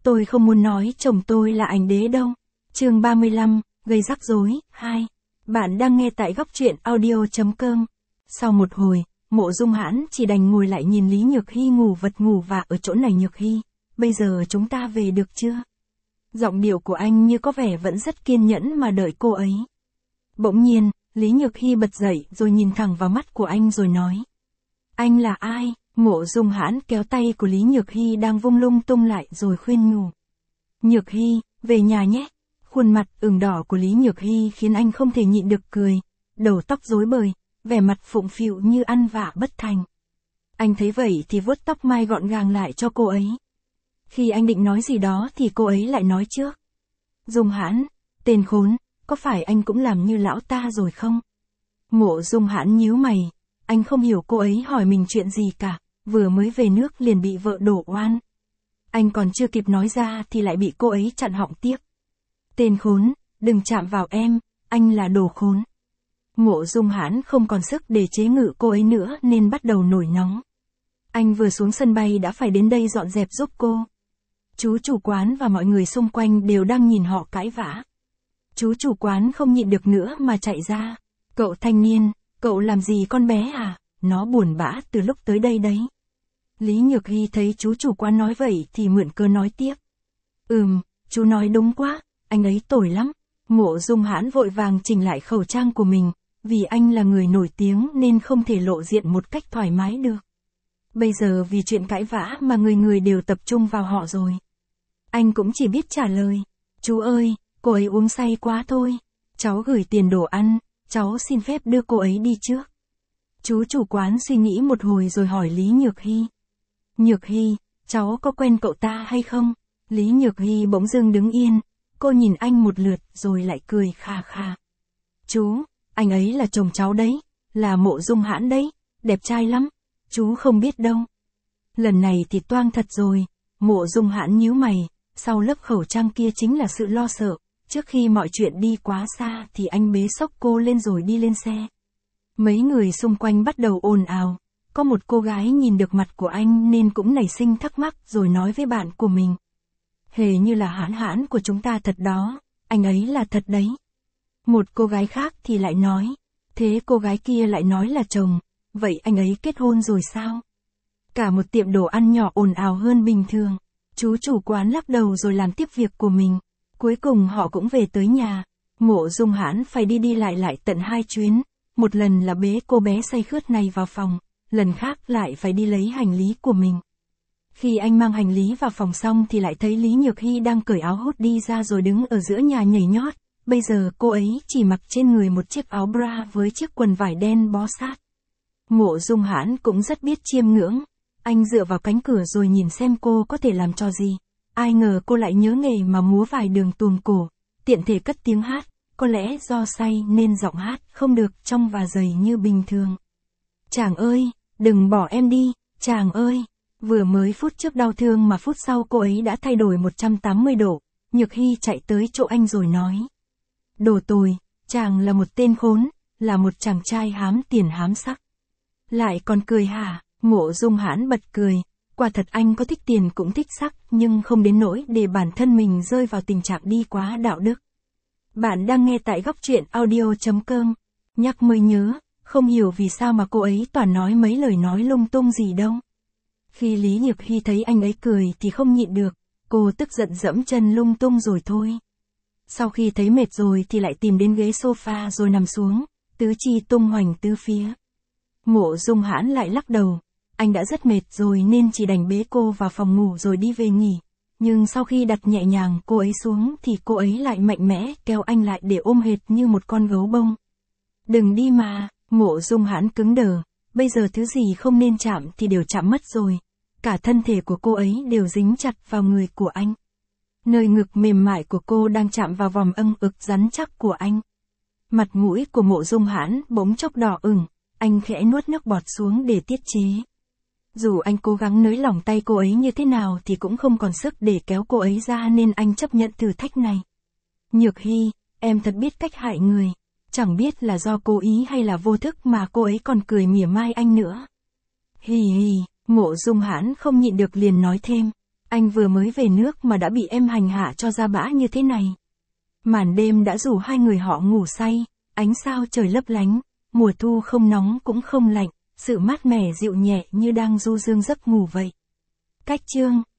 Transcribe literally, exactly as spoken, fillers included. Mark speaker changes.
Speaker 1: Tôi không muốn nói chồng tôi là ảnh đế đâu. Chương ba mươi lăm, gây rắc rối, hai. Bạn đang nghe tại góc truyện audio.com. Sau một hồi, Mộ Dung Hãn chỉ đành ngồi lại nhìn Lý Nhược Hy ngủ vật ngủ vạ ở chỗ này. Nhược Hy, bây giờ chúng ta về được chưa? Giọng điệu của anh như có vẻ vẫn rất kiên nhẫn mà đợi cô ấy. Bỗng nhiên, Lý Nhược Hy bật dậy rồi nhìn thẳng vào mắt của anh rồi nói. Anh là ai? Mộ Dung Hãn kéo tay của Lý Nhược Hy đang vung lung tung lại rồi khuyên nhủ. Nhược Hy, về nhà nhé. Khuôn mặt ửng đỏ của Lý Nhược Hy khiến anh không thể nhịn được cười. Đầu tóc rối bời, vẻ mặt phụng phịu như ăn vạ bất thành. Anh thấy vậy thì vuốt tóc mai gọn gàng lại cho cô ấy. Khi anh định nói gì đó thì cô ấy lại nói trước. Dung Hãn, tên khốn, có phải anh cũng làm như lão ta rồi không? Mộ Dung Hãn nhíu mày, anh không hiểu cô ấy hỏi mình chuyện gì cả, vừa mới về nước liền bị vợ đổ oan. Anh còn chưa kịp nói ra thì lại bị cô ấy chặn họng tiếp. Tên khốn, đừng chạm vào em, anh là đồ khốn. Mộ Dung Hãn không còn sức để chế ngự cô ấy nữa nên bắt đầu nổi nóng. Anh vừa xuống sân bay đã phải đến đây dọn dẹp giúp cô. Chú chủ quán và mọi người xung quanh đều đang nhìn họ cãi vã. Chú chủ quán không nhịn được nữa mà chạy ra. Cậu thanh niên, cậu làm gì con bé à? Nó buồn bã từ lúc tới đây đấy. Lý Nhược Hy thấy chú chủ quán nói vậy thì mượn cớ nói tiếp. Ừm, chú nói đúng quá, anh ấy tồi lắm. Mộ Dung Hãn vội vàng chỉnh lại khẩu trang của mình, vì anh là người nổi tiếng nên không thể lộ diện một cách thoải mái được. Bây giờ vì chuyện cãi vã mà người người đều tập trung vào họ rồi. Anh cũng chỉ biết trả lời. Chú ơi, cô ấy uống say quá thôi. Cháu gửi tiền đồ ăn, cháu xin phép đưa cô ấy đi trước. Chú chủ quán suy nghĩ một hồi rồi hỏi Lý Nhược Hy. Nhược Hy, cháu có quen cậu ta hay không? Lý Nhược Hy bỗng dưng đứng yên, cô nhìn anh một lượt rồi lại cười kha kha. Chú, anh ấy là chồng cháu đấy, là Mộ Dung Hãn đấy, đẹp trai lắm, chú không biết đâu. Lần này thì toang thật rồi, Mộ Dung Hãn nhíu mày, sau lớp khẩu trang kia chính là sự lo sợ, trước khi mọi chuyện đi quá xa thì anh bế xốc cô lên rồi đi lên xe. Mấy người xung quanh bắt đầu ồn ào, có một cô gái nhìn được mặt của anh nên cũng nảy sinh thắc mắc rồi nói với bạn của mình. Hề như là Hãn Hãn của chúng ta thật đó, anh ấy là thật đấy. Một cô gái khác thì lại nói, thế cô gái kia lại nói là chồng, vậy anh ấy kết hôn rồi sao? Cả một tiệm đồ ăn nhỏ ồn ào hơn bình thường, chú chủ quán lắc đầu rồi làm tiếp việc của mình. Cuối cùng họ cũng về tới nhà, Mộ Dung Hãn phải đi đi lại lại tận hai chuyến, một lần là bế cô bé say khướt này vào phòng, lần khác lại phải đi lấy hành lý của mình. Khi anh mang hành lý vào phòng xong thì lại thấy Lý Nhược Hy đang cởi áo hốt đi ra rồi đứng ở giữa nhà nhảy nhót, bây giờ cô ấy chỉ mặc trên người một chiếc áo bra với chiếc quần vải đen bó sát. Mộ Dung Hãn cũng rất biết chiêm ngưỡng, anh dựa vào cánh cửa rồi nhìn xem cô có thể làm trò gì. Ai ngờ cô lại nhớ nghề mà múa vài đường tuồng cổ, tiện thể cất tiếng hát, có lẽ do say nên giọng hát không được trong và dày như bình thường. Chàng ơi, đừng bỏ em đi, chàng ơi. Vừa mới phút trước đau thương mà phút sau cô ấy đã thay đổi một trăm tám mươi độ, Nhược Hy chạy tới chỗ anh rồi nói. Đồ tồi, chàng là một tên khốn, là một chàng trai hám tiền hám sắc. Lại còn cười hả? Mộ Dung Hãn bật cười. Quả thật anh có thích tiền cũng thích sắc, nhưng không đến nỗi để bản thân mình rơi vào tình trạng đi quá đạo đức. Bạn đang nghe tại góc truyện audio.com. Nhắc mới nhớ, không hiểu vì sao mà cô ấy toàn nói mấy lời nói lung tung gì đâu. Khi Lý Nhược Hy thấy anh ấy cười thì không nhịn được, cô tức giận dẫm chân lung tung rồi thôi. Sau khi thấy mệt rồi thì lại tìm đến ghế sofa rồi nằm xuống, tứ chi tung hoành tứ phía. Mộ Dung Hãn lại lắc đầu. Anh đã rất mệt rồi nên chỉ đành bế cô vào phòng ngủ rồi đi về nghỉ. Nhưng sau khi đặt nhẹ nhàng cô ấy xuống thì cô ấy lại mạnh mẽ kéo anh lại để ôm hệt như một con gấu bông. Đừng đi mà, Mộ Dung Hãn cứng đờ, bây giờ thứ gì không nên chạm thì đều chạm mất rồi. Cả thân thể của cô ấy đều dính chặt vào người của anh. Nơi ngực mềm mại của cô đang chạm vào vòng âng ực rắn chắc của anh. Mặt mũi của Mộ Dung Hãn bỗng chốc đỏ ửng, anh khẽ nuốt nước bọt xuống để tiết chế. Dù anh cố gắng nới lỏng tay cô ấy như thế nào thì cũng không còn sức để kéo cô ấy ra nên anh chấp nhận thử thách này. Nhược Hy, em thật biết cách hại người. Chẳng biết là do cố ý hay là vô thức mà cô ấy còn cười mỉa mai anh nữa. Hì hì, Mộ Dung Hãn không nhịn được liền nói thêm. Anh vừa mới về nước mà đã bị em hành hạ cho ra bã như thế này. Màn đêm đã rủ hai người họ ngủ say, ánh sao trời lấp lánh, mùa thu không nóng cũng không lạnh, sự mát mẻ dịu nhẹ như đang du dương giấc ngủ vậy. Cách chương